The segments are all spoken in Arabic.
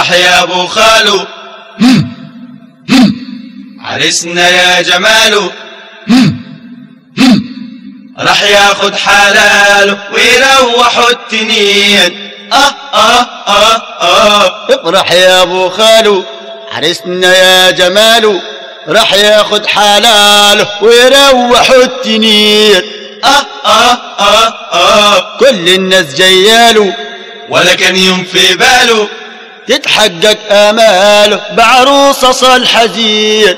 افرح يا ابو خالو عرسنا يا جماله راح ياخد حلاله ويروحوا التنين افرح يا ابو خالو عرسنا يا جماله راح ياخد حلاله ويروحوا التنين كل الناس جياله ولا كان يوم في باله تتحقق آماله بعروسة صالحة زين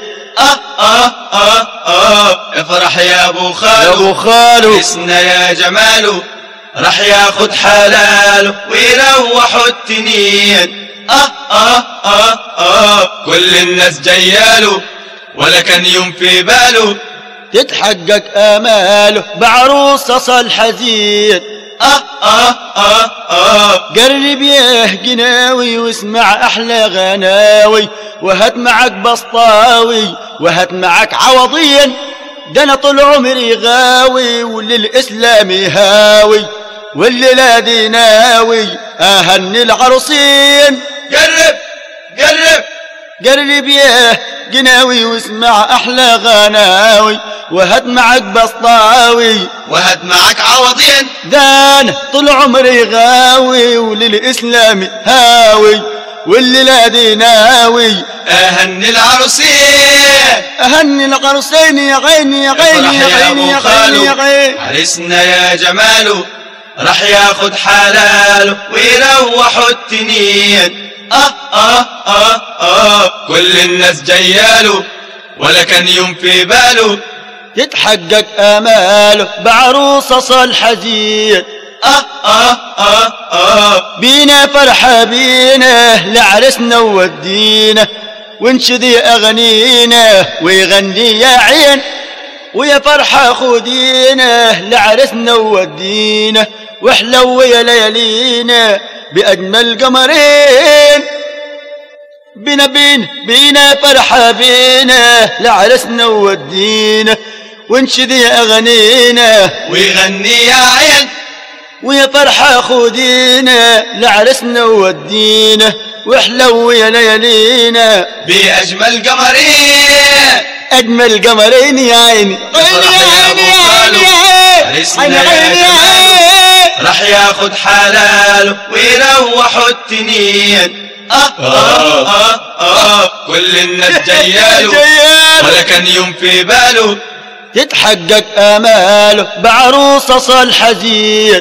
افرح يا ابو خالو يا ابو خالو عرسنا يا جماله راح ياخد حلاله ويروحوا التنين كل الناس جياله ولا كان يوم في باله تتحقق آماله بعروسة صالحة زين قرب ياه جناوي واسمع أحلى غناوي وهات معك بسطاوي وهات معك عوضين ده أنا طول عمري غاوي وللإسلام هاوي والليلة دي ناوي أهني العروسين قرب ياه جناوي واسمع أحلى غناوي وهات معك بسطاوي وهات معك عوضين ده أنا طول عمري غاوي وللإسلام هاوي والليلة دي ناوي أهني العروسين يا عيني يا عيني يا عيني يا عيني يا عيني عرسنا يا جماله راح ياخد حلاله ويروحوا التنين كل الناس جياله ولا كان يوم في باله تتحقق آماله بعروسة صالحة زين بينا فرحة بينا لعرسنا وودينا ونشدي أغنينا ويغني يا عين ويا فرحة خدينا لعرسنا وودينا واحلو يا ليالينا بأجمل قمرين بينا فرحة بينا لعرسنا وودينا ونشدي أغنينا ويغني يا عين ويا فرحة خدينا لعرسنا وودينا واحلو يا ليالينا بأجمل قمرين أجمل قمرين يا عيني راح ياخد حلاله ويروحوا التنين كل الناس جياله ولا كان يوم في باله تتحقق آماله بعروسة صالحة زين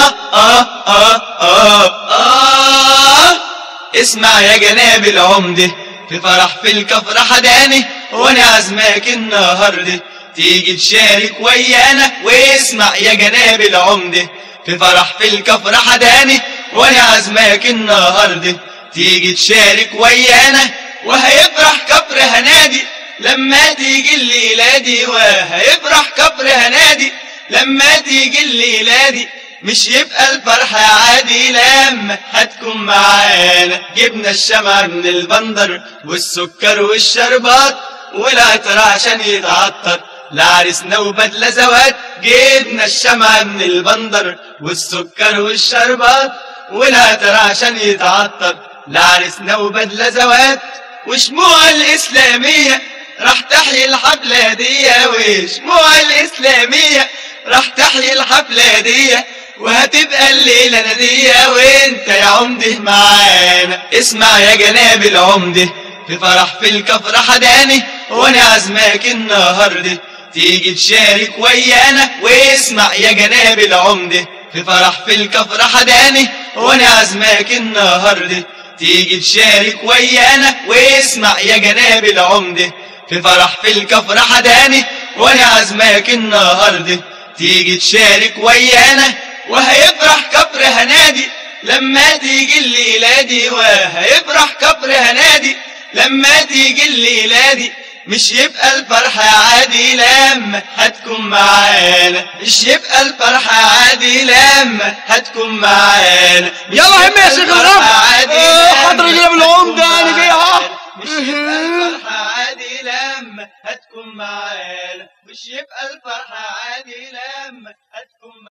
اسمع يا جناب العمدة في فرح في الكفر حداني وانا عزماك النهارده تيجي تشارك ويانا واسمع يا جناب العمدة في فرح في الكفر حداني وانا عزماك النهارده تيجي تشارك ويانا وهيفرح كفر هنادي لما تيجي الليلة دي وهيفرح كفر هنادي لما تيجي الليلة دي مش يبقى الفرحة عادي لما هتكون معانا جبنا الشمع من البندر والسكر والشربات والعطر عشان يتعطر لعرسنا وبدلة زواج جبنا الشمع من البندر والسكر والشربات والعطر عشان يتعطر لعرسنا وبدلة زواج وشموع الإسلامية راح تحيي الحفلة دي وشموع الإسلامية راح تحيي الحفلة دي وهتبقى الليلة نادية وانت يا عمده معانا اسمع يا جناب العمده في فرح في الكفر حداني وانا عزماك النهارده تيجي تشارك ويانا واسمع يا جناب العمده في فرح في الكفر حداني وانا عزماك النهارده تيجي تشارك ويانا واسمع يا جناب العمده في فرح في الكفر حداني وانا عزماك النهارده تيجي تشارك ويانا وهيفرح كفر هنادي لما تيجي الليلة دي وهيفرح كفر هنادي لما تيجي الليلة دي مش يبقى الفرحة عادي لما هتكون معانا مش يبقى الفرحة عادي لما هتكون معانا يلا هم يا شيخ الرب حضر جناب العمدة انا جاي اهو مش يبقى الفرحة عادي لما هتكون معانا مش يبقى الفرحة عادي لما هتكون معانا